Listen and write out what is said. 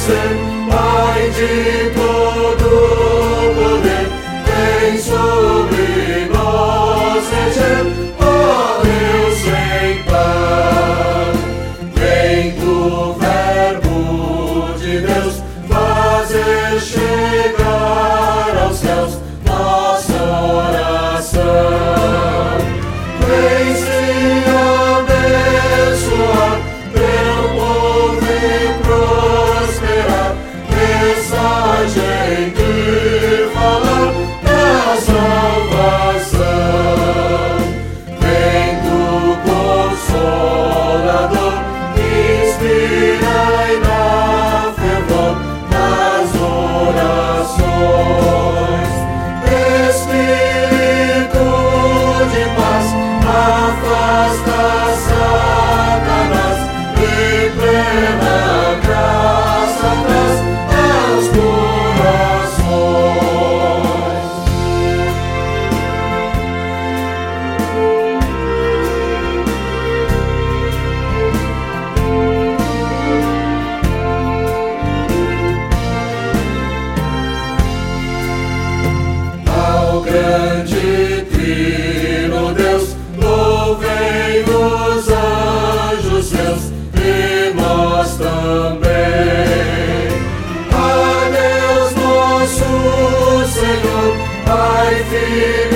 ser, Pai de todo poder, vem sobre nós reger, ó Deus sem par. Vem do Verbo de Deus fazer chegar aos céus nossa oração. Vem se abençoar, teu povo e prosperar, mensagem de falar da salvação. Vem do Consolador, inspirai na fervor das orações. Espírito de paz, afasta Satanás e plena graça traz aos corações. Ao grande trino Deus, louvem os anjos seus e nós também. A Deus nosso Senhor, Pai, Filho